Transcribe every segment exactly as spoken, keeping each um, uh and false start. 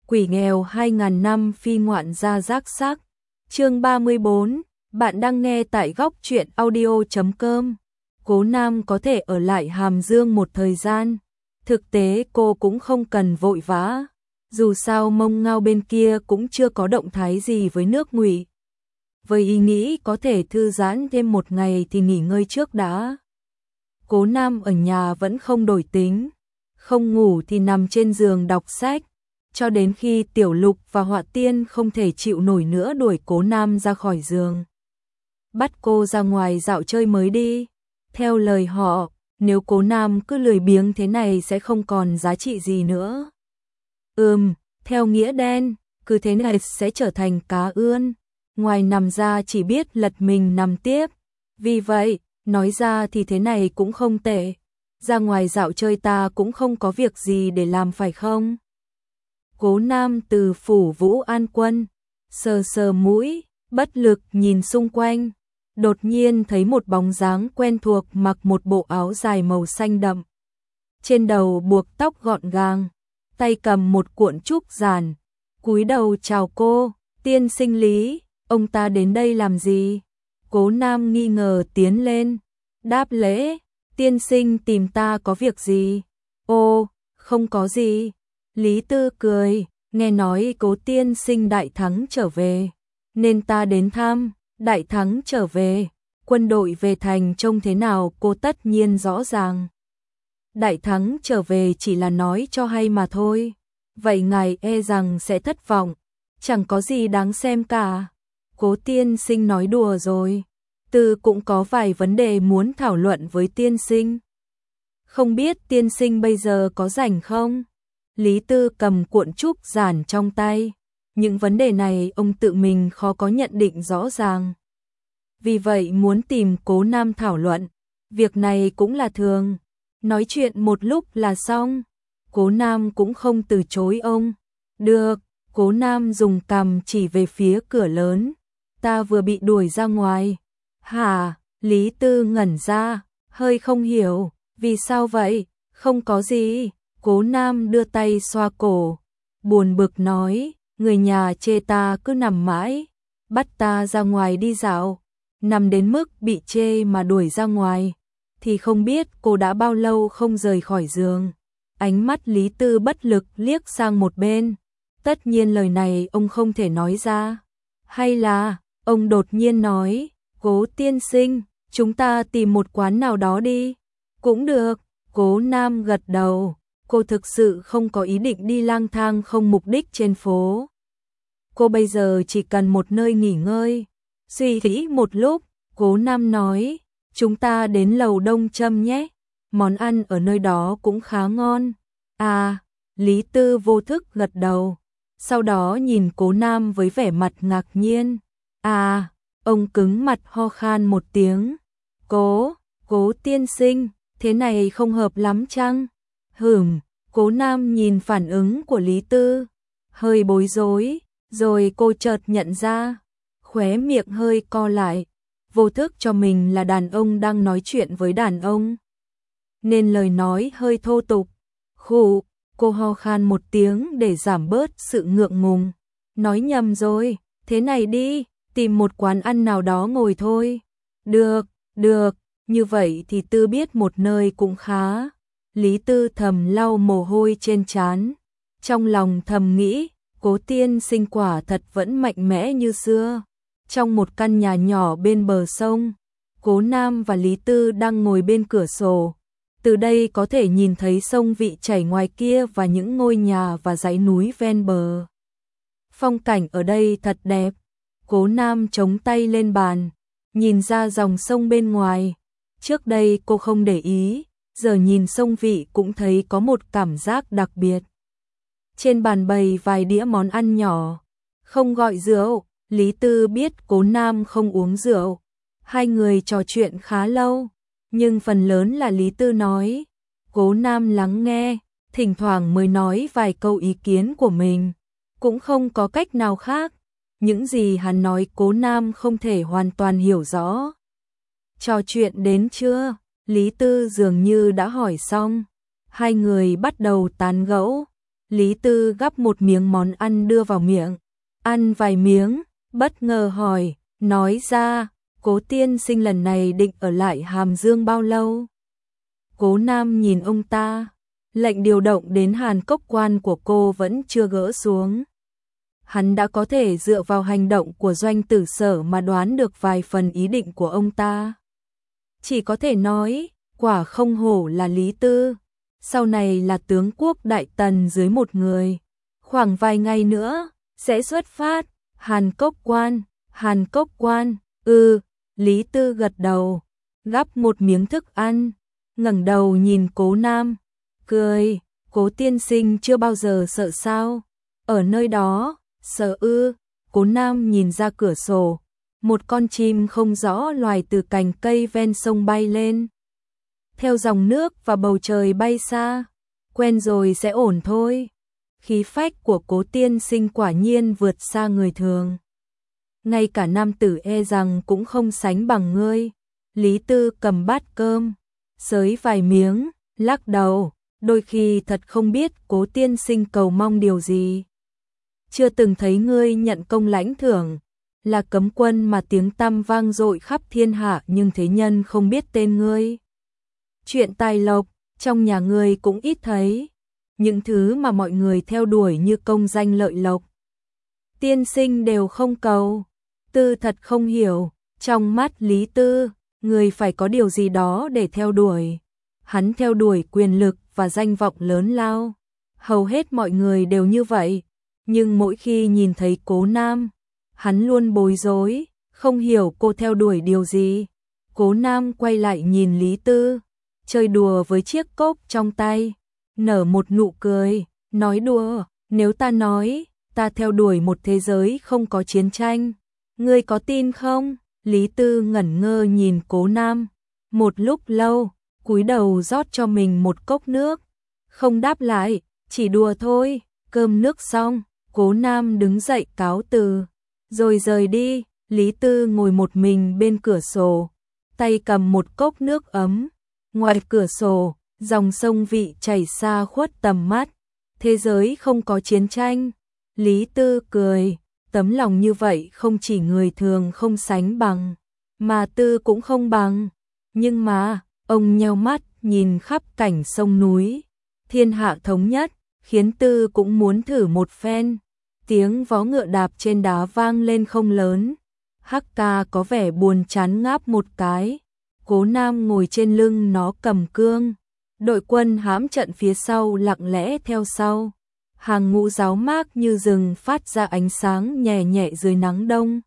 Quỷ nghèo hai nghìn năm phi ngoạn gia giác sắc. Chương ba mươi bốn, bạn đang nghe tại góc truyện audio chấm com. Cố Nam có thể ở lại Hàm Dương một thời gian. Thực tế cô cũng không cần vội vã. Dù sao Mông Ngao bên kia cũng chưa có động thái gì với nước Ngụy. Với ý nghĩ có thể thư giãn thêm một ngày thì nghỉ ngơi trước đã. Cố Nam ở nhà vẫn không đổi tính. Không ngủ thì nằm trên giường đọc sách. Cho đến khi Tiểu Lục và Họa Tiên không thể chịu nổi nữa đuổi Cố Nam ra khỏi giường. Bắt cô ra ngoài dạo chơi mới đi. Theo lời họ, nếu Cố Nam cứ lười biếng thế này sẽ không còn giá trị gì nữa. Ừm, theo nghĩa đen, cứ thế này sẽ trở thành cá ươn. Ngoài nằm ra chỉ biết lật mình nằm tiếp. Vì vậy, nói ra thì thế này cũng không tệ. Ra ngoài dạo chơi ta cũng không có việc gì để làm phải không? Cố Nam từ phủ Vũ An Quân, sờ sờ mũi, bất lực nhìn xung quanh. Đột nhiên thấy một bóng dáng quen thuộc mặc một bộ áo dài màu xanh đậm. Trên đầu buộc tóc gọn gàng, tay cầm một cuộn trúc giản. Cúi đầu chào cô, tiên sinh Lý, ông ta đến đây làm gì? Cố Nam nghi ngờ tiến lên, đáp lễ, tiên sinh tìm ta có việc gì? Ô, không có gì. Lý Tư cười, nghe nói Cố tiên sinh đại thắng trở về, nên ta đến thăm. Đại thắng trở về, quân đội về thành trông thế nào cô tất nhiên rõ ràng. Đại thắng trở về chỉ là nói cho hay mà thôi. Vậy ngài e rằng sẽ thất vọng, chẳng có gì đáng xem cả. Cố tiên sinh nói đùa rồi. Tư cũng có vài vấn đề muốn thảo luận với tiên sinh. Không biết tiên sinh bây giờ có rảnh không? Lý Tư cầm cuộn trúc giản trong tay. Những vấn đề này ông tự mình khó có nhận định rõ ràng. Vì vậy muốn tìm Cố Nam thảo luận. Việc này cũng là thường. Nói chuyện một lúc là xong. Cố Nam cũng không từ chối ông. Được, Cố Nam dùng cằm chỉ về phía cửa lớn. Ta vừa bị đuổi ra ngoài. Hả? Lý Tư ngẩn ra, hơi không hiểu. Vì sao vậy? Không có gì. Cố Nam đưa tay xoa cổ. Buồn bực nói. Người nhà chê ta cứ nằm mãi, bắt ta ra ngoài đi dạo, nằm đến mức bị chê mà đuổi ra ngoài, thì không biết cô đã bao lâu không rời khỏi giường. Ánh mắt Lý Tư bất lực liếc sang một bên, tất nhiên lời này ông không thể nói ra. Hay là, ông đột nhiên nói, Cố tiên sinh, chúng ta tìm một quán nào đó đi. Cũng được, Cố Nam gật đầu. Cô thực sự không có ý định đi lang thang không mục đích trên phố. Cô bây giờ chỉ cần một nơi nghỉ ngơi. Suy nghĩ một lúc, Cố Nam nói, chúng ta đến lầu Đông Trâm nhé. Món ăn ở nơi đó cũng khá ngon. À, Lý Tư vô thức gật đầu. Sau đó nhìn Cố Nam với vẻ mặt ngạc nhiên. À, ông cứng mặt ho khan một tiếng. Cố, Cố tiên sinh, thế này không hợp lắm chăng? Hửm, Cố Nam nhìn phản ứng của Lý Tư, hơi bối rối, rồi cô chợt nhận ra, khóe miệng hơi co lại, vô thức cho mình là đàn ông đang nói chuyện với đàn ông. Nên lời nói hơi thô tục. Khụ, cô ho khan một tiếng để giảm bớt sự ngượng ngùng. Nói nhầm rồi, thế này đi, tìm một quán ăn nào đó ngồi thôi. Được, được, như vậy thì Tư biết một nơi cũng khá. Lý Tư thầm lau mồ hôi trên trán, trong lòng thầm nghĩ, Cố tiên sinh quả thật vẫn mạnh mẽ như xưa. Trong một căn nhà nhỏ bên bờ sông, Cố Nam và Lý Tư đang ngồi bên cửa sổ. Từ đây có thể nhìn thấy sông Vị chảy ngoài kia và những ngôi nhà và dãy núi ven bờ. Phong cảnh ở đây thật đẹp. Cố Nam chống tay lên bàn, nhìn ra dòng sông bên ngoài. Trước đây cô không để ý, giờ nhìn sông Vị cũng thấy có một cảm giác đặc biệt. Trên bàn bày vài đĩa món ăn nhỏ, không gọi rượu. Lý Tư biết Cố Nam không uống rượu. Hai người trò chuyện khá lâu, nhưng phần lớn là Lý Tư nói. Cố Nam lắng nghe, thỉnh thoảng mới nói vài câu ý kiến của mình. Cũng không có cách nào khác. Những gì hắn nói Cố Nam không thể hoàn toàn hiểu rõ. Trò chuyện đến trưa, Lý Tư dường như đã hỏi xong. Hai người bắt đầu tán gẫu. Lý Tư gắp một miếng món ăn đưa vào miệng, ăn vài miếng, bất ngờ hỏi, nói ra, Cố tiên sinh lần này định ở lại Hàm Dương bao lâu? Cố Nam nhìn ông ta, lệnh điều động đến Hàn Cốc quan của cô vẫn chưa gỡ xuống. Hắn đã có thể dựa vào hành động của Doanh Tử Sở mà đoán được vài phần ý định của ông ta. Chỉ có thể nói, quả không hổ là Lý Tư, sau này là tướng quốc đại tần dưới một người. Khoảng vài ngày nữa, sẽ xuất phát, Hàn Cốc quan, Hàn Cốc quan, ừ, Lý Tư gật đầu, gắp một miếng thức ăn, ngẩng đầu nhìn Cố Nam, cười, Cố tiên sinh chưa bao giờ sợ sao? Ở nơi đó, sợ ư? Cố Nam nhìn ra cửa sổ, một con chim không rõ loài từ cành cây ven sông bay lên. Theo dòng nước và bầu trời bay xa, quen rồi sẽ ổn thôi. Khí phách của Cố tiên sinh quả nhiên vượt xa người thường. Ngay cả nam tử e rằng cũng không sánh bằng ngươi. Lý Tư cầm bát cơm, xới vài miếng, lắc đầu, đôi khi thật không biết Cố tiên sinh cầu mong điều gì. Chưa từng thấy ngươi nhận công lãnh thưởng, là cấm quân mà tiếng tăm vang dội khắp thiên hạ nhưng thế nhân không biết tên ngươi. Chuyện tài lộc, trong nhà ngươi cũng ít thấy, những thứ mà mọi người theo đuổi như công danh lợi lộc. Tiên sinh đều không cầu. Tư thật không hiểu, trong mắt Lý Tư, người phải có điều gì đó để theo đuổi. Hắn theo đuổi quyền lực và danh vọng lớn lao. Hầu hết mọi người đều như vậy, nhưng mỗi khi nhìn thấy Cố Nam, hắn luôn bối rối, không hiểu cô theo đuổi điều gì. Cố Nam quay lại nhìn Lý Tư, chơi đùa với chiếc cốc trong tay, nở một nụ cười, nói đùa, nếu ta nói, ta theo đuổi một thế giới không có chiến tranh, ngươi có tin không? Lý Tư ngẩn ngơ nhìn Cố Nam, một lúc lâu, cúi đầu rót cho mình một cốc nước, không đáp lại, chỉ đùa thôi. Cơm nước xong, Cố Nam đứng dậy cáo từ, rồi rời đi. Lý Tư ngồi một mình bên cửa sổ, tay cầm một cốc nước ấm. Ngoài cửa sổ, dòng sông Vị chảy xa khuất tầm mắt. Thế giới không có chiến tranh. Lý Tư cười, tấm lòng như vậy không chỉ người thường không sánh bằng, mà Tư cũng không bằng. Nhưng mà, ông nheo mắt nhìn khắp cảnh sông núi, thiên hạ thống nhất, khiến Tư cũng muốn thử một phen. Tiếng vó ngựa đạp trên đá vang lên không lớn. Hắc Ca có vẻ buồn chán ngáp một cái. Cố Nam ngồi trên lưng nó cầm cương. Đội quân hãm trận phía sau lặng lẽ theo sau. Hàng ngũ ráo mác như rừng phát ra ánh sáng nhẹ nhẹ dưới nắng đông.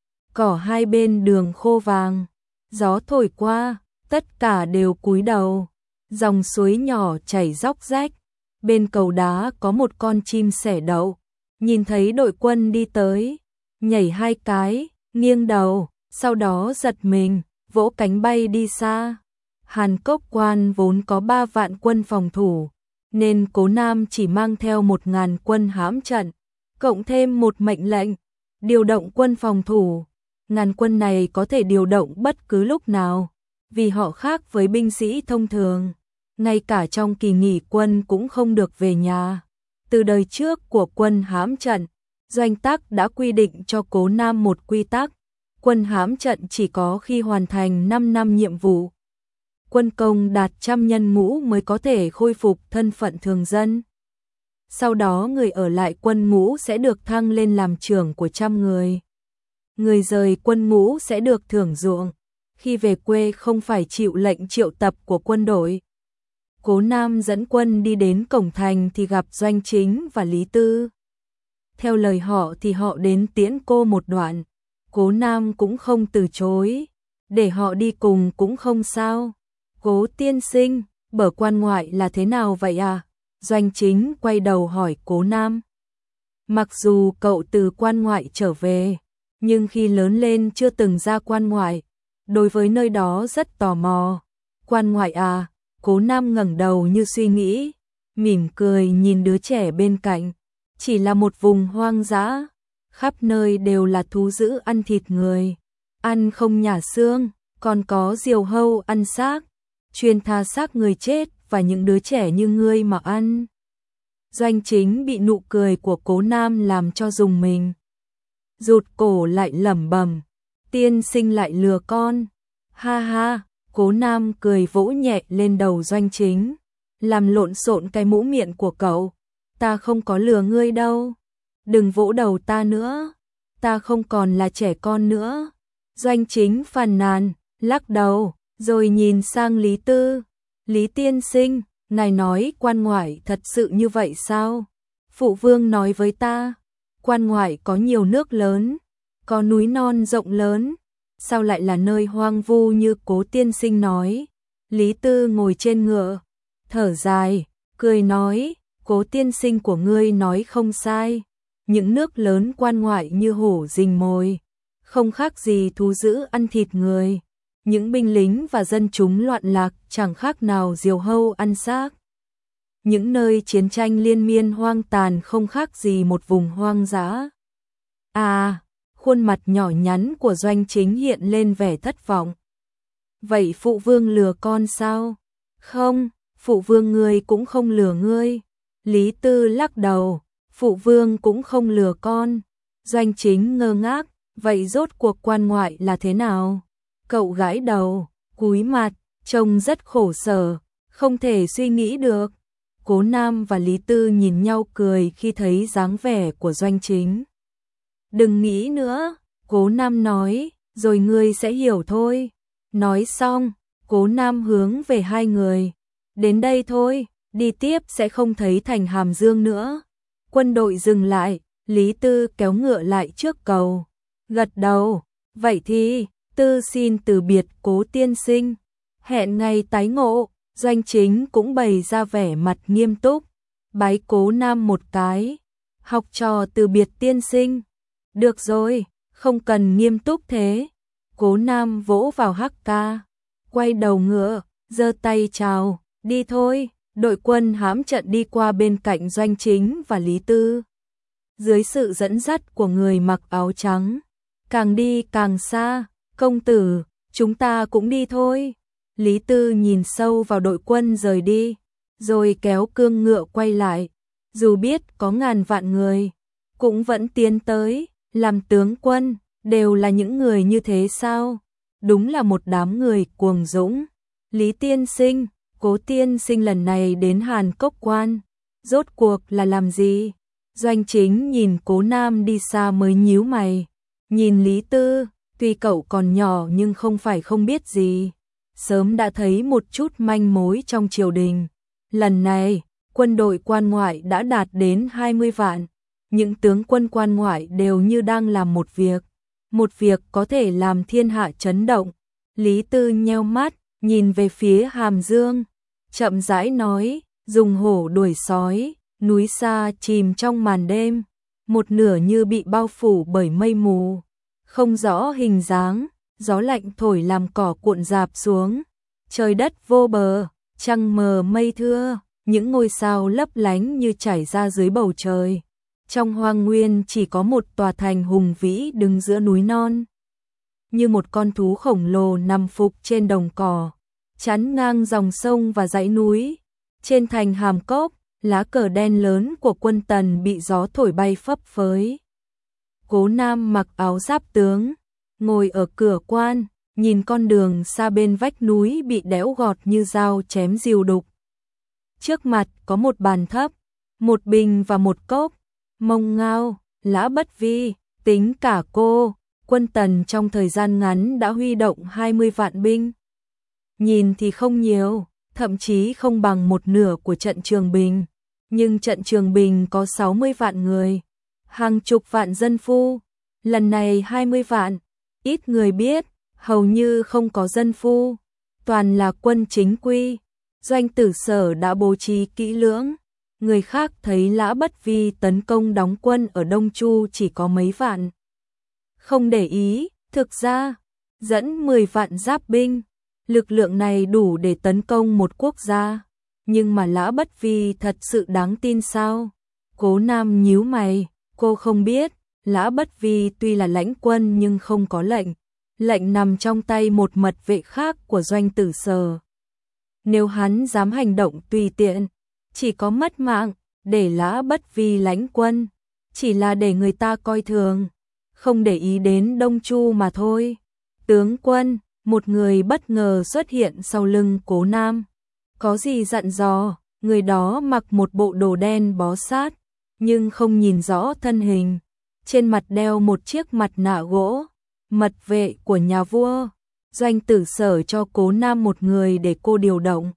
Cỏ hai bên đường khô vàng, gió thổi qua, tất cả đều cúi đầu. Dòng suối nhỏ chảy róc rách, bên cầu đá có một con chim sẻ đậu, nhìn thấy đội quân đi tới, nhảy hai cái, nghiêng đầu, sau đó giật mình, vỗ cánh bay đi xa. Hàn Cốc quan vốn có ba vạn quân phòng thủ, nên Cố Nam chỉ mang theo một ngàn quân hãm trận, cộng thêm một mệnh lệnh, điều động quân phòng thủ. Ngàn quân này có thể điều động bất cứ lúc nào, vì họ khác với binh sĩ thông thường. Ngay cả trong kỳ nghỉ quân cũng không được về nhà. Từ đời trước của quân hãm trận, Doanh Tắc đã quy định cho Cố Nam một quy tắc, quân hãm trận chỉ có khi hoàn thành năm năm nhiệm vụ. Quân công đạt trăm nhân ngũ mới có thể khôi phục thân phận thường dân. Sau đó người ở lại quân ngũ sẽ được thăng lên làm trưởng của trăm người. Người rời quân ngũ sẽ được thưởng ruộng, khi về quê không phải chịu lệnh triệu tập của quân đội. Cố Nam dẫn quân đi đến cổng thành thì gặp Doanh Chính và Lý Tư. Theo lời họ thì họ đến tiễn cô một đoạn. Cố Nam cũng không từ chối, để họ đi cùng cũng không sao. Cố tiên sinh, bờ quan ngoại là thế nào vậy à? Doanh Chính quay đầu hỏi Cố Nam. Mặc dù cậu từ quan ngoại trở về, nhưng khi lớn lên chưa từng ra quan ngoại, đối với nơi đó rất tò mò. Quan ngoại à? Cố Nam ngẩng đầu như suy nghĩ, mỉm cười nhìn đứa trẻ bên cạnh. Chỉ là một vùng hoang dã, khắp nơi đều là thú dữ ăn thịt người, ăn không nhả xương, còn có diều hâu ăn xác, chuyên tha xác người chết và những đứa trẻ như ngươi mà ăn. Doanh Chính bị nụ cười của Cố Nam làm cho rùng mình. Rụt cổ lại lẩm bẩm, tiên sinh lại lừa con. Ha ha, Cố Nam cười vỗ nhẹ lên đầu Doanh Chính, làm lộn xộn cái mũ miệng của cậu. Ta không có lừa ngươi đâu. Đừng vỗ đầu ta nữa. Ta không còn là trẻ con nữa. Doanh Chính phàn nàn, lắc đầu, rồi nhìn sang Lý Tư. Lý tiên sinh, ngài nói quan ngoại thật sự như vậy sao? Phụ vương nói với ta, quan ngoại có nhiều nước lớn, có núi non rộng lớn, sao lại là nơi hoang vu như Cố tiên sinh nói? Lý Tư ngồi trên ngựa, thở dài, cười nói, Cố tiên sinh của ngươi nói không sai. Những nước lớn quan ngoại như hổ rình mồi, không khác gì thú dữ ăn thịt người. Những binh lính và dân chúng loạn lạc chẳng khác nào diều hâu ăn xác. Những nơi chiến tranh liên miên hoang tàn không khác gì một vùng hoang dã. À, khuôn mặt nhỏ nhắn của Doanh Chính hiện lên vẻ thất vọng. Vậy phụ vương lừa con sao? Không, phụ vương ngươi cũng không lừa ngươi. Lý Tư lắc đầu, phụ vương cũng không lừa con. Doanh Chính ngơ ngác, vậy rốt cuộc quan ngoại là thế nào? Cậu gãi đầu, cúi mặt, trông rất khổ sở, không thể suy nghĩ được. Cố Nam và Lý Tư nhìn nhau cười khi thấy dáng vẻ của Doanh Chính. Đừng nghĩ nữa, Cố Nam nói, rồi ngươi sẽ hiểu thôi. Nói xong, Cố Nam hướng về hai người. Đến đây thôi, đi tiếp sẽ không thấy thành Hàm Dương nữa. Quân đội dừng lại, Lý Tư kéo ngựa lại trước cầu. Gật đầu, vậy thì, Tư xin từ biệt Cố tiên sinh. Hẹn ngày tái ngộ. Doanh Chính cũng bày ra vẻ mặt nghiêm túc, bái Cố Nam một cái. Học trò từ biệt tiên sinh. Được rồi, không cần nghiêm túc thế. Cố Nam vỗ vào hắc ca, quay đầu ngựa, giơ tay chào, đi thôi. Đội quân hãm trận đi qua bên cạnh Doanh Chính và Lý Tư. Dưới sự dẫn dắt của người mặc áo trắng, càng đi càng xa. Công tử, chúng ta cũng đi thôi. Lý Tư nhìn sâu vào đội quân rời đi, rồi kéo cương ngựa quay lại. Dù biết có ngàn vạn người, cũng vẫn tiến tới. Làm tướng quân, đều là những người như thế sao? Đúng là một đám người cuồng dũng. Lý tiên sinh, Cố tiên sinh lần này đến Hàn Cốc Quan, rốt cuộc là làm gì? Doanh Chính nhìn Cố Nam đi xa mới nhíu mày. Nhìn Lý Tư, tuy cậu còn nhỏ nhưng không phải không biết gì. Sớm đã thấy một chút manh mối trong triều đình. Lần này, quân đội quan ngoại đã đạt đến hai mươi vạn. Những tướng quân quan ngoại đều như đang làm một việc. Một việc có thể làm thiên hạ chấn động. Lý Tư nheo mắt, nhìn về phía Hàm Dương. Chậm rãi nói, dùng hổ đuổi sói, núi xa chìm trong màn đêm. Một nửa như bị bao phủ bởi mây mù. Không rõ hình dáng, gió lạnh thổi làm cỏ cuộn rạp xuống. Trời đất vô bờ, trăng mờ mây thưa, những ngôi sao lấp lánh như chảy ra dưới bầu trời. Trong hoang nguyên chỉ có một tòa thành hùng vĩ đứng giữa núi non. Như một con thú khổng lồ nằm phục trên đồng cỏ, chắn ngang dòng sông và dãy núi. Trên thành Hàm Cốc, lá cờ đen lớn của quân Tần bị gió thổi bay phấp phới. Cố Nam mặc áo giáp tướng, ngồi ở cửa quan, nhìn con đường xa bên vách núi bị đẽo gọt như dao chém rìu đục. Trước mặt có một bàn thấp, một bình và một cốc. Mông Ngao, Lã Bất Vi, tính cả cô, quân Tần trong thời gian ngắn đã huy động hai mươi vạn binh. Nhìn thì không nhiều, thậm chí không bằng một nửa của trận Trường Bình, nhưng trận Trường Bình có sáu mươi vạn người, hàng chục vạn dân phu. Lần này hai mươi vạn, ít người biết, hầu như không có dân phu, toàn là quân chính quy. Doanh Tử Sở đã bố trí kỹ lưỡng. Người khác thấy Lã Bất Vi tấn công đóng quân ở Đông Chu chỉ có mấy vạn. Không để ý, thực ra, dẫn mười vạn giáp binh. Lực lượng này đủ để tấn công một quốc gia. Nhưng mà Lã Bất Vi thật sự đáng tin sao? Cố Nam nhíu mày, cô không biết. Lã Bất Vi tuy là lãnh quân nhưng không có lệnh. Lệnh nằm trong tay một mật vệ khác của Doanh Tử Sở. Nếu hắn dám hành động tùy tiện, chỉ có mất mạng. để lã bất vi lãnh quân, chỉ là để người ta coi thường, không để ý đến Đông Chu mà thôi. Tướng quân, một người bất ngờ xuất hiện sau lưng Cố Nam. Có gì dặn dò? Người đó mặc một bộ đồ đen bó sát, nhưng không nhìn rõ thân hình. Trên mặt đeo một chiếc mặt nạ gỗ, mật vệ của nhà vua. Doanh Tử Sở cho Cố Nam một người để cô điều động.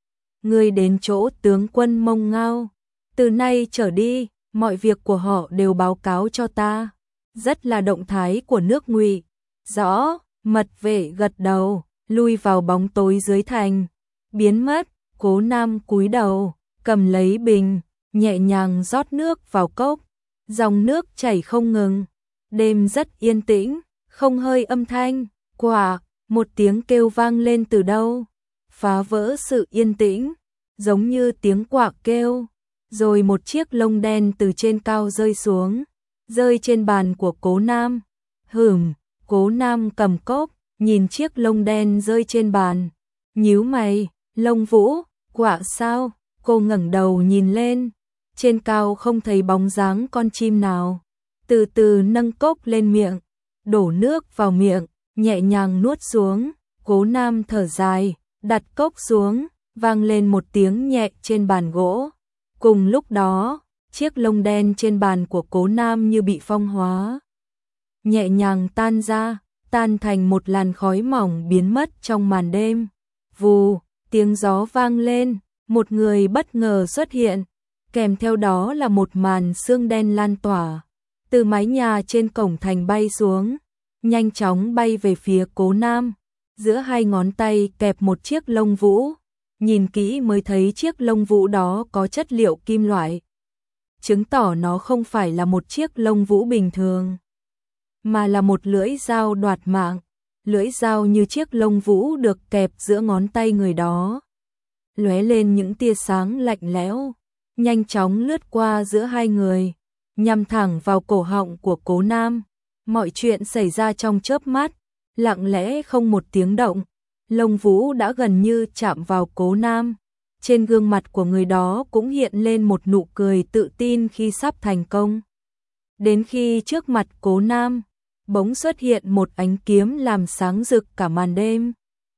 Người đến chỗ tướng quân Mông Ngao. Từ nay trở đi, mọi việc của họ đều báo cáo cho ta. Rất là động thái của nước Ngụy. Rõ, mật vệ gật đầu, lui vào bóng tối dưới thành. Biến mất, Cố Nam cúi đầu, cầm lấy bình, nhẹ nhàng rót nước vào cốc. Dòng nước chảy không ngừng. Đêm rất yên tĩnh, không hơi âm thanh. Quả, một tiếng kêu vang lên từ đâu, phá vỡ sự yên tĩnh, giống như tiếng quạ kêu. Rồi một chiếc lông đen từ trên cao rơi xuống, rơi trên bàn của Cố Nam. Hửm, Cố Nam cầm cốc, nhìn chiếc lông đen rơi trên bàn, nhíu mày. Lông Vũ, quạ sao? Cô ngẩng đầu nhìn lên, trên cao không thấy bóng dáng con chim nào. Từ từ nâng cốc lên miệng, đổ nước vào miệng, nhẹ nhàng nuốt xuống. Cố Nam thở dài, đặt cốc xuống, vang lên một tiếng nhẹ trên bàn gỗ. Cùng lúc đó, chiếc lông đen trên bàn của Cố Nam như bị phong hóa, nhẹ nhàng tan ra, tan thành một làn khói mỏng biến mất trong màn đêm. Vù, tiếng gió vang lên, một người bất ngờ xuất hiện, kèm theo đó là một màn sương đen lan tỏa, từ mái nhà trên cổng thành bay xuống, nhanh chóng bay về phía Cố Nam. Giữa hai ngón tay kẹp một chiếc lông vũ, nhìn kỹ mới thấy chiếc lông vũ đó có chất liệu kim loại, chứng tỏ nó không phải là một chiếc lông vũ bình thường, mà là một lưỡi dao đoạt mạng. Lưỡi dao như chiếc lông vũ được kẹp giữa ngón tay người đó, lóe lên những tia sáng lạnh lẽo, nhanh chóng lướt qua giữa hai người, nhằm thẳng vào cổ họng của Cố Nam. Mọi chuyện xảy ra trong chớp mắt, lặng lẽ không một tiếng động. Lông vũ đã gần như chạm vào Cố Nam. Trên gương mặt của người đó cũng hiện lên một nụ cười tự tin khi sắp thành công. Đến khi trước mặt Cố Nam, bỗng xuất hiện một ánh kiếm làm sáng rực cả màn đêm.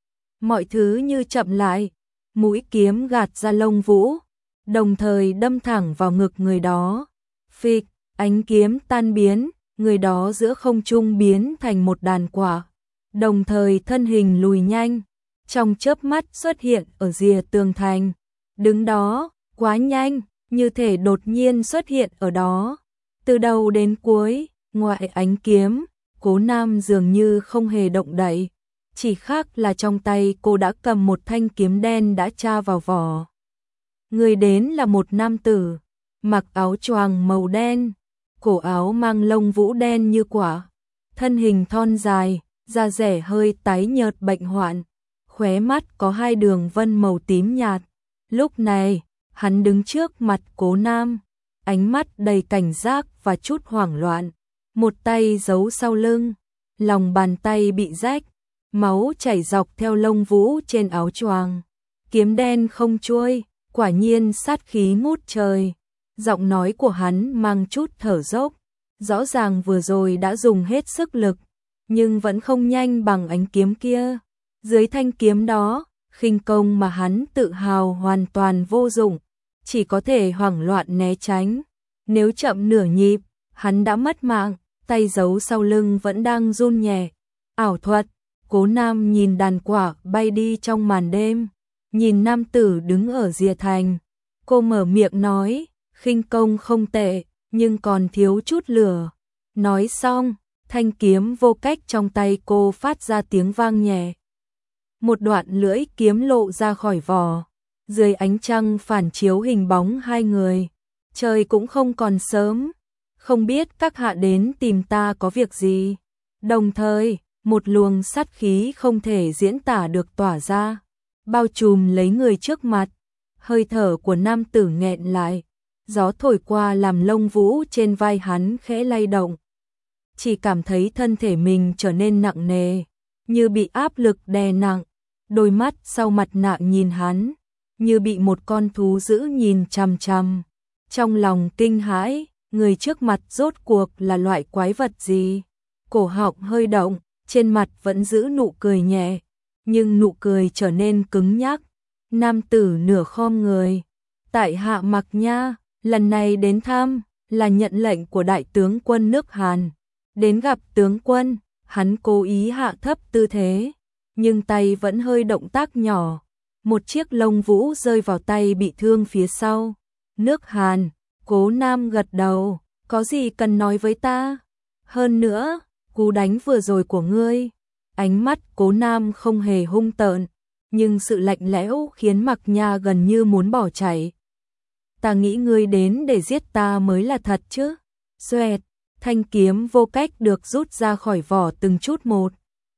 Mọi thứ như chậm lại, mũi kiếm gạt ra lông vũ, đồng thời đâm thẳng vào ngực người đó. Phịch, ánh kiếm tan biến, người đó giữa không trung biến thành một đàn quạ, đồng thời thân hình lùi nhanh, trong chớp mắt xuất hiện ở rìa tường thành. Đứng đó, quá nhanh, như thể đột nhiên xuất hiện ở đó. Từ đầu đến cuối, ngoại ánh kiếm, Cố Nam dường như không hề động đậy, chỉ khác là trong tay cô đã cầm một thanh kiếm đen đã tra vào vỏ. Người đến là một nam tử, mặc áo choàng màu đen, cổ áo mang lông vũ đen như quả, thân hình thon dài, da dẻ hơi tái nhợt bệnh hoạn, khóe mắt có hai đường vân màu tím nhạt. Lúc này, hắn đứng trước mặt Cố Nam, ánh mắt đầy cảnh giác và chút hoảng loạn, một tay giấu sau lưng, lòng bàn tay bị rách, máu chảy dọc theo lông vũ trên áo choàng. Kiếm đen không chuôi, quả nhiên sát khí ngút trời. Giọng nói của hắn mang chút thở dốc, rõ ràng vừa rồi đã dùng hết sức lực, nhưng vẫn không nhanh bằng ánh kiếm kia. Dưới thanh kiếm đó, khinh công mà hắn tự hào hoàn toàn vô dụng, chỉ có thể hoảng loạn né tránh. Nếu chậm nửa nhịp, hắn đã mất mạng. Tay giấu sau lưng vẫn đang run nhẹ. Ảo thuật. Cố Nam nhìn đàn quạ bay đi trong màn đêm, nhìn nam tử đứng ở rìa thành. Cô mở miệng nói, khinh công không tệ, nhưng còn thiếu chút lửa. Nói xong, thanh kiếm vô cách trong tay cô phát ra tiếng vang nhẹ. Một đoạn lưỡi kiếm lộ ra khỏi vỏ, dưới ánh trăng phản chiếu hình bóng hai người. Trời cũng không còn sớm, không biết các hạ đến tìm ta có việc gì. Đồng thời, một luồng sát khí không thể diễn tả được tỏa ra, bao trùm lấy người trước mặt. Hơi thở của nam tử nghẹn lại, gió thổi qua làm lông vũ trên vai hắn khẽ lay động. Chỉ cảm thấy thân thể mình trở nên nặng nề, như bị áp lực đè nặng. Đôi mắt sau mặt nạ nhìn hắn, như bị một con thú dữ nhìn chằm chằm. trong lòng kinh hãi, người trước mặt rốt cuộc là loại quái vật gì? Cổ họng hơi động, trên mặt vẫn giữ nụ cười nhẹ, nhưng nụ cười trở nên cứng nhắc. Nam tử nửa khom người, tại hạ Mạc Nha, lần này đến thăm là nhận lệnh của đại tướng quân nước Hàn. Đến gặp tướng quân, hắn cố ý hạ thấp tư thế, nhưng tay vẫn hơi động tác nhỏ. Một chiếc lông vũ rơi vào tay bị thương phía sau. Nước Hàn, Cố Nam gật đầu, có gì cần nói với ta? Hơn nữa, cú đánh vừa rồi của ngươi. Ánh mắt Cố Nam không hề hung tợn, nhưng sự lạnh lẽo khiến Mạc Nha gần như muốn bỏ chạy. Ta nghĩ ngươi đến để giết ta mới là thật chứ. Xoẹt, thanh kiếm vô cách được rút ra khỏi vỏ từng chút một.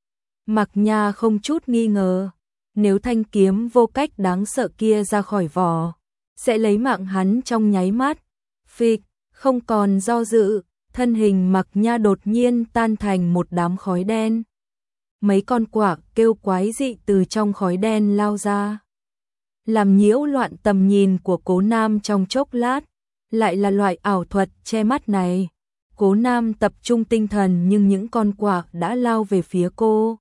Mạc Nha không chút nghi ngờ, nếu thanh kiếm vô cách đáng sợ kia ra khỏi vỏ, sẽ lấy mạng hắn trong nháy mắt. Phịch, không còn do dự, thân hình Mạc Nha đột nhiên tan thành một đám khói đen. Mấy con quạ kêu quái dị từ trong khói đen lao ra, làm nhiễu loạn tầm nhìn của Cố Nam trong chốc lát. Lại là loại ảo thuật che mắt này. Cố Nam tập trung tinh thần nhưng những con quạ đã lao về phía cô.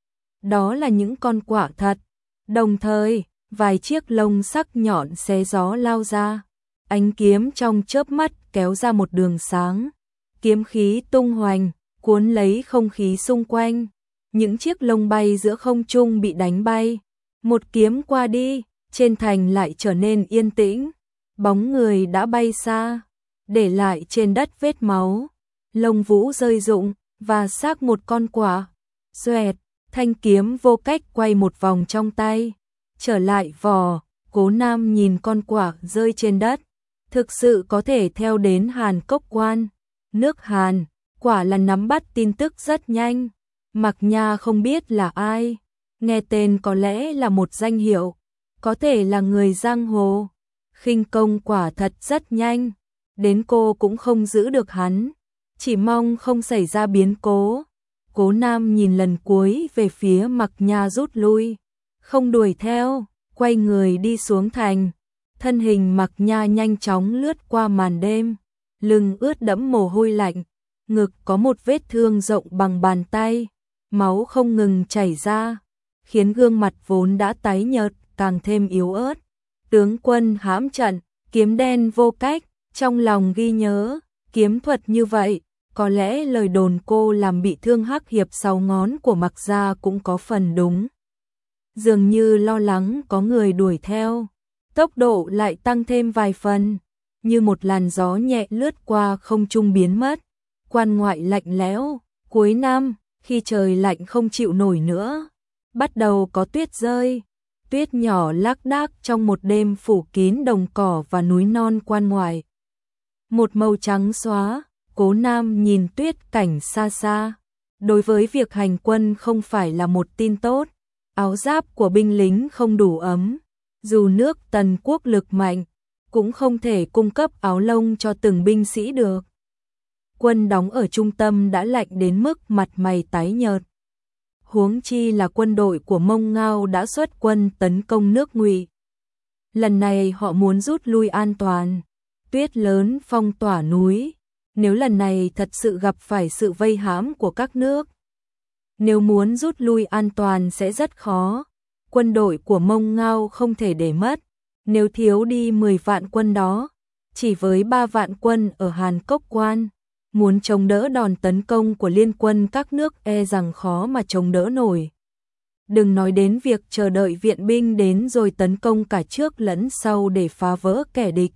Đó là những con quạ thật. Đồng thời, vài chiếc lông sắc nhọn xé gió lao ra. Ánh kiếm trong chớp mắt kéo ra một đường sáng. Kiếm khí tung hoành, cuốn lấy không khí xung quanh. Những chiếc lông bay giữa không trung bị đánh bay. Một kiếm qua đi, trên thành lại trở nên yên tĩnh. Bóng người đã bay xa, để lại trên đất vết máu. Lông vũ rơi rụng, và xác một con quạ. Xoẹt, thanh kiếm vô cách quay một vòng trong tay. Trở lại vỏ, Cố Nam nhìn con quạ rơi trên đất. Thực sự có thể theo đến Hàn Cốc Quan. Nước Hàn, quả là nắm bắt tin tức rất nhanh. Mạc Nha không biết là ai. Nghe tên có lẽ là một danh hiệu. Có thể là người giang hồ. Khinh công quả thật rất nhanh. Đến cô cũng không giữ được hắn. Chỉ mong không xảy ra biến cố. Cố Nam nhìn lần cuối về phía Mạc Nha rút lui. Không đuổi theo, quay người đi xuống thành. Thân hình Mạc Nha nhanh chóng lướt qua màn đêm. Lưng ướt đẫm mồ hôi lạnh. Ngực có một vết thương rộng bằng bàn tay. Máu không ngừng chảy ra, khiến gương mặt vốn đã tái nhợt càng thêm yếu ớt. Tướng quân hãm trận, kiếm đen vô cách, trong lòng ghi nhớ, kiếm thuật như vậy, có lẽ lời đồn cô làm bị thương hắc hiệp sáu ngón của Mạc gia cũng có phần đúng. Dường như lo lắng có người đuổi theo, tốc độ lại tăng thêm vài phần, như một làn gió nhẹ lướt qua không trung biến mất. Quan ngoại lạnh lẽo, cuối năm, khi trời lạnh không chịu nổi nữa, bắt đầu có tuyết rơi. Tuyết nhỏ lác đác trong một đêm phủ kín đồng cỏ và núi non quan ngoại. Một màu trắng xóa, Cố Nam nhìn tuyết cảnh xa xa. Đối với việc hành quân không phải là một tin tốt. Áo giáp của binh lính không đủ ấm. Dù nước Tần quốc lực mạnh, cũng không thể cung cấp áo lông cho từng binh sĩ được. Quân đóng ở trung tâm đã lạnh đến mức mặt mày tái nhợt. Huống chi là quân đội của Mông Ngao đã xuất quân tấn công nước Ngụy. Lần này họ muốn rút lui an toàn. Tuyết lớn phong tỏa núi. Nếu lần này thật sự gặp phải sự vây hãm của các nước, nếu muốn rút lui an toàn sẽ rất khó. Quân đội của Mông Ngao không thể để mất. Nếu thiếu đi mười vạn quân đó, chỉ với ba vạn quân ở Hàn Cốc Quan, muốn chống đỡ đòn tấn công của liên quân các nước e rằng khó mà chống đỡ nổi. Đừng nói đến việc chờ đợi viện binh đến rồi tấn công cả trước lẫn sau để phá vỡ kẻ địch.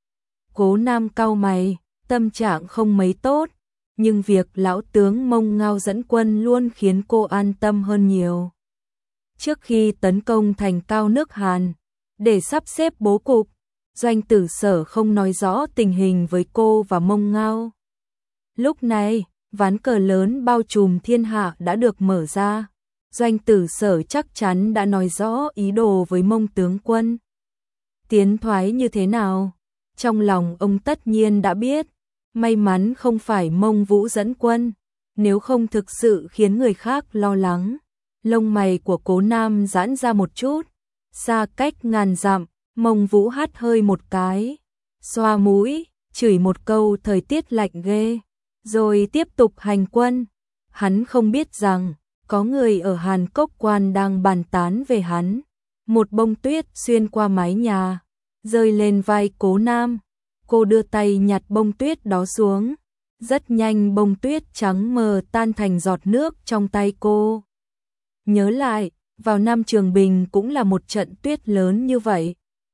Cố Nam cau mày, tâm trạng không mấy tốt, nhưng việc lão tướng Mông Ngao dẫn quân luôn khiến cô an tâm hơn nhiều. Trước khi tấn công thành cao nước Hàn, để sắp xếp bố cục, Doanh Tử Sở không nói rõ tình hình với cô và Mông Ngao. Lúc này, ván cờ lớn bao trùm thiên hạ đã được mở ra. Doanh Tử Sở chắc chắn đã nói rõ ý đồ với Mông tướng quân. Tiến thoái như thế nào? Trong lòng ông tất nhiên đã biết. May mắn không phải Mông Vũ dẫn quân, nếu không thực sự khiến người khác lo lắng. Lông mày của Cố Nam giãn ra một chút. Xa cách ngàn dặm, Mông Vũ hắt hơi một cái. xoa mũi, chửi một câu thời tiết lạnh ghê, rồi tiếp tục hành quân. Hắn không biết rằng, có người ở Hàn Cốc Quan đang bàn tán về hắn. Một bông tuyết xuyên qua mái nhà, rơi lên vai Cố Nam. Cô đưa tay nhặt bông tuyết đó xuống. Rất nhanh bông tuyết trắng mờ tan thành giọt nước trong tay cô. Nhớ lại, vào năm Trường Bình cũng là một trận tuyết lớn như vậy.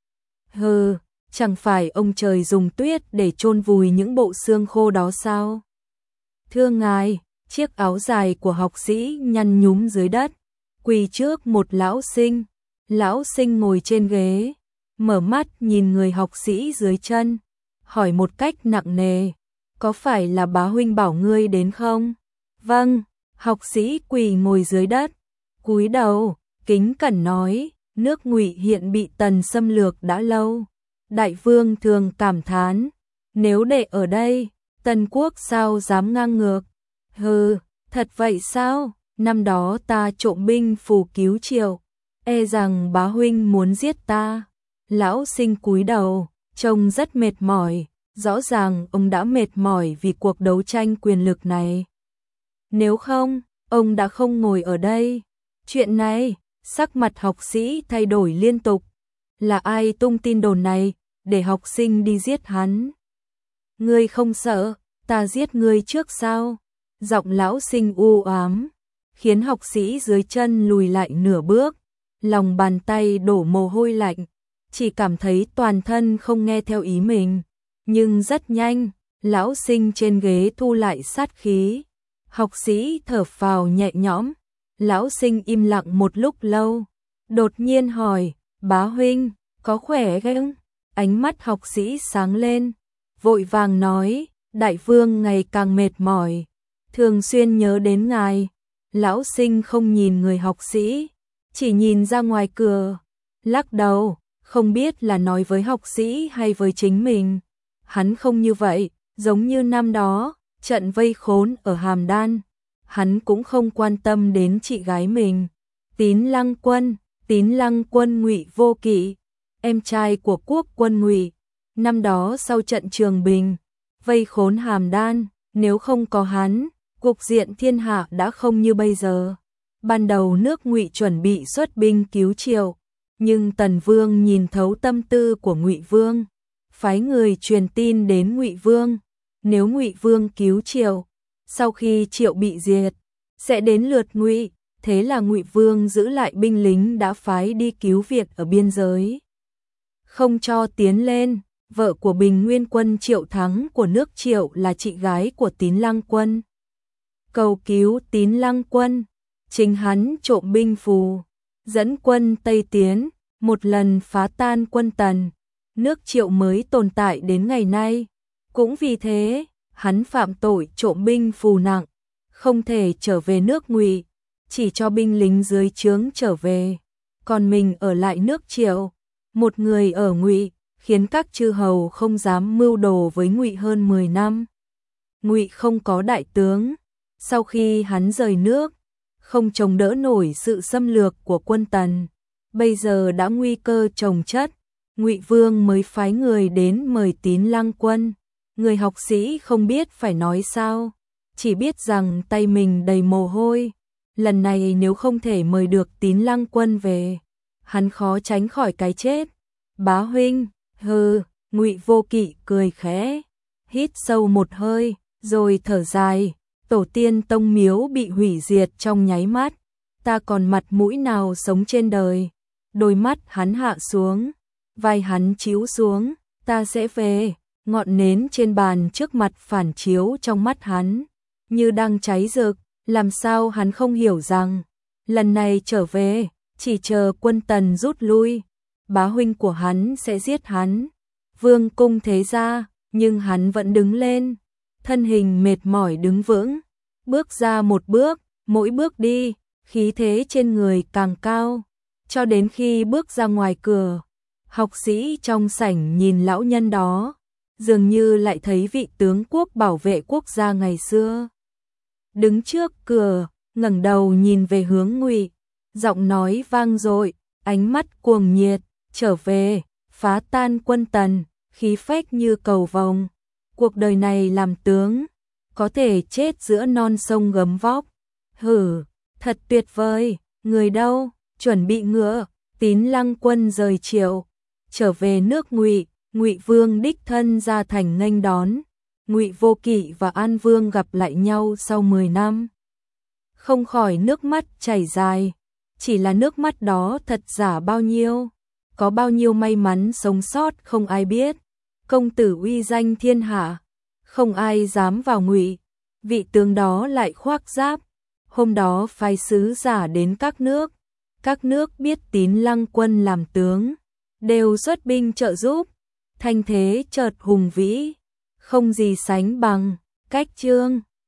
Hừ, chẳng phải ông trời dùng tuyết để chôn vùi những bộ xương khô đó sao? Thưa ngài, chiếc áo dài của học sĩ nhăn nhúm dưới đất, quỳ trước một lão sinh. Lão sinh ngồi trên ghế, mở mắt nhìn người học sĩ dưới chân, hỏi một cách nặng nề, có phải là bá huynh bảo ngươi đến không? Vâng, học sĩ quỳ ngồi dưới đất, cúi đầu, kính cẩn nói, nước Ngụy hiện bị Tần xâm lược đã lâu. Đại vương thường cảm thán, nếu để ở đây, Tần quốc sao dám ngang ngược? Hừ, thật vậy sao? Năm đó ta trộm binh phù cứu Triệu, e rằng bá huynh muốn giết ta. Lão sinh cúi đầu, trông rất mệt mỏi, rõ ràng ông đã mệt mỏi vì cuộc đấu tranh quyền lực này. Nếu không, ông đã không ngồi ở đây. Chuyện này, sắc mặt học sĩ thay đổi liên tục. Là ai tung tin đồn này, để học sinh đi giết hắn? Ngươi không sợ, ta giết ngươi trước sao? Giọng lão sinh u ám, khiến học sĩ dưới chân lùi lại nửa bước. Lòng bàn tay đổ mồ hôi lạnh, chỉ cảm thấy toàn thân không nghe theo ý mình. Nhưng rất nhanh, lão sinh trên ghế thu lại sát khí. Học sĩ thở phào nhẹ nhõm. Lão sinh im lặng một lúc lâu, đột nhiên hỏi, bá huynh, có khỏe không? Ánh mắt học sĩ sáng lên, vội vàng nói, đại vương ngày càng mệt mỏi, thường xuyên nhớ đến ngài. Lão sinh không nhìn người học sĩ, chỉ nhìn ra ngoài cửa, lắc đầu, không biết là nói với học sĩ hay với chính mình. Hắn không như vậy, giống như năm đó, trận vây khốn ở Hàm Đan. Hắn cũng không quan tâm đến chị gái mình. Tín Lăng Quân, Tín Lăng Quân Ngụy Vô Kỵ, em trai của quốc quân Ngụy. Năm đó sau trận Trường Bình, vây khốn Hàm Đan, nếu không có hắn, cục diện thiên hạ đã không như bây giờ. Ban đầu nước Ngụy chuẩn bị xuất binh cứu Triệu, nhưng Tần Vương nhìn thấu tâm tư của Ngụy Vương, phái người truyền tin đến Ngụy Vương, nếu Ngụy Vương cứu Triệu, sau khi Triệu bị diệt, sẽ đến lượt Ngụy, thế là Ngụy Vương giữ lại binh lính đã phái đi cứu việc ở biên giới, không cho tiến lên. Vợ của Bình Nguyên quân Triệu Thắng của nước Triệu là chị gái của Tín Lăng Quân. Cầu cứu Tín Lăng Quân, chính hắn trộm binh phù, dẫn quân Tây tiến, một lần phá tan quân Tần, nước Triệu mới tồn tại đến ngày nay. Cũng vì thế, hắn phạm tội trộm binh phù nặng, không thể trở về nước Ngụy, chỉ cho binh lính dưới trướng trở về, còn mình ở lại nước Triệu. Một người ở Ngụy, khiến các chư hầu không dám mưu đồ với Ngụy hơn mười năm. Ngụy không có đại tướng, sau khi hắn rời nước, không chống đỡ nổi sự xâm lược của quân Tần, bây giờ đã nguy cơ chồng chất, Ngụy Vương mới phái người đến mời Tín Lăng Quân. Người học sĩ không biết phải nói sao, chỉ biết rằng tay mình đầy mồ hôi. Lần này nếu không thể mời được Tín Lăng Quân về, hắn khó tránh khỏi cái chết. Bá huynh, hừ, Ngụy Vô Kỵ cười khẽ, hít sâu một hơi, rồi thở dài, tổ tiên tông miếu bị hủy diệt trong nháy mắt, ta còn mặt mũi nào sống trên đời. Đôi mắt hắn hạ xuống, vai hắn chíu xuống, ta sẽ về. Ngọn nến trên bàn trước mặt phản chiếu trong mắt hắn, như đang cháy rực, làm sao hắn không hiểu rằng, lần này trở về, chỉ chờ quân Tần rút lui, bá huynh của hắn sẽ giết hắn. Vương cung thế ra, nhưng hắn vẫn đứng lên, thân hình mệt mỏi đứng vững, bước ra một bước, mỗi bước đi, khí thế trên người càng cao, cho đến khi bước ra ngoài cửa. Học sĩ trong sảnh nhìn lão nhân đó, dường như lại thấy vị tướng quốc bảo vệ quốc gia ngày xưa. Đứng trước cửa, ngẩng đầu nhìn về hướng Ngụy, giọng nói vang dội, ánh mắt cuồng nhiệt, trở về, phá tan quân Tần, khí phách như cầu vồng. Cuộc đời này làm tướng, có thể chết giữa non sông gấm vóc. Hử, thật tuyệt vời, người đâu, chuẩn bị ngựa. Tín Lăng Quân rời Triệu, trở về nước Ngụy, Ngụy Vương đích thân ra thành nghênh đón. Ngụy Vô Kỵ và An Vương gặp lại nhau sau mười năm. Không khỏi nước mắt chảy dài, chỉ là nước mắt đó thật giả bao nhiêu, có bao nhiêu may mắn sống sót không ai biết. Công tử uy danh thiên hạ, không ai dám vào Ngụy. Vị tướng đó lại khoác giáp, hôm đó phái sứ giả đến các nước. Các nước biết Tín Lăng Quân làm tướng, đều xuất binh trợ giúp, thanh thế chợt hùng vĩ, không gì sánh bằng. Cách chương